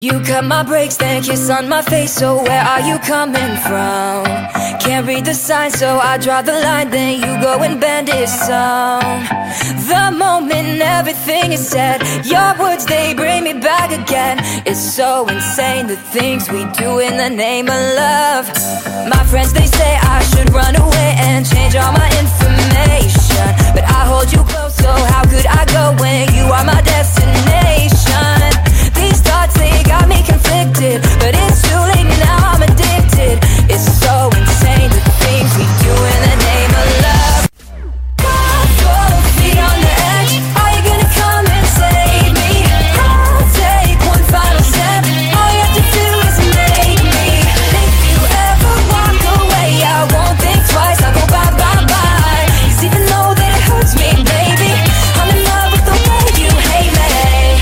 You cut my brakes, then kiss on my face. So where are you coming from? Can't read the signs, so I draw the line. Then you go and bend it some. The moment everything is said, your words, they bring me back again. It's so insane, the things we do in the name of love. My friends, they say I should run away and change all my information, but I hold you close, so how could I go when you are my destination? These thoughts, they got me conflicted, but it's too late now, I'm addicted. It's so insane, the things we do in the name of love. Both feet on the edge, are you gonna come and save me? I'll take one final step, all you have to do is make me. If you ever walk away, I won't think twice, I'll go bye, bye, bye. 'Cause even though that it hurts me, baby, I'm in love with the way you hate me.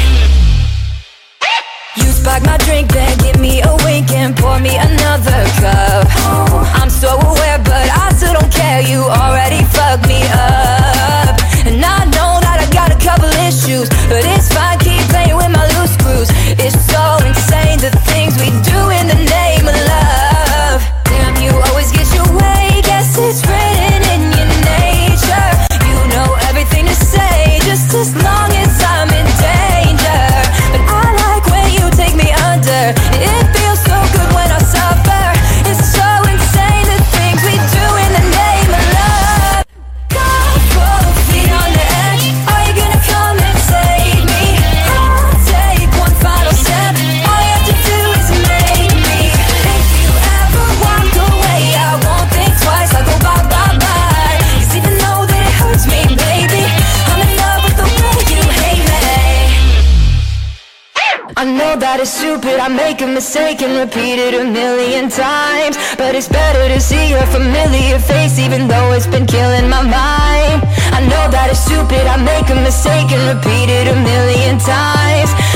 You spike my drink, then give me a wink and pour me another cup. I'm so aware, but I still don't care, you already fucked me up. And I know that I got a couple issues, but it's fine, keep playing with my loose screws. It's so insane, the things we do in the name of love. Damn, you always get your way, guess it's written in your nature. You know everything to say, just as long as I'm in danger. But I like when you take me under, it feels so good when I suffer. It's so insane, the things we do in the name of love. Got both feet on the edge, are you gonna come and save me? I'll take one final step, all you have to do is make me. If you ever walk away, I won't think twice, I'll go bye, bye, bye. 'Cause even though that it hurts me, baby, I'm in love with the way you hate me. I know that it's stupid, I make a mistake and repeat it a million times, but it's better to see your familiar face, even though it's been killing my mind. I know that it's stupid, I make a mistake and repeat it a million times,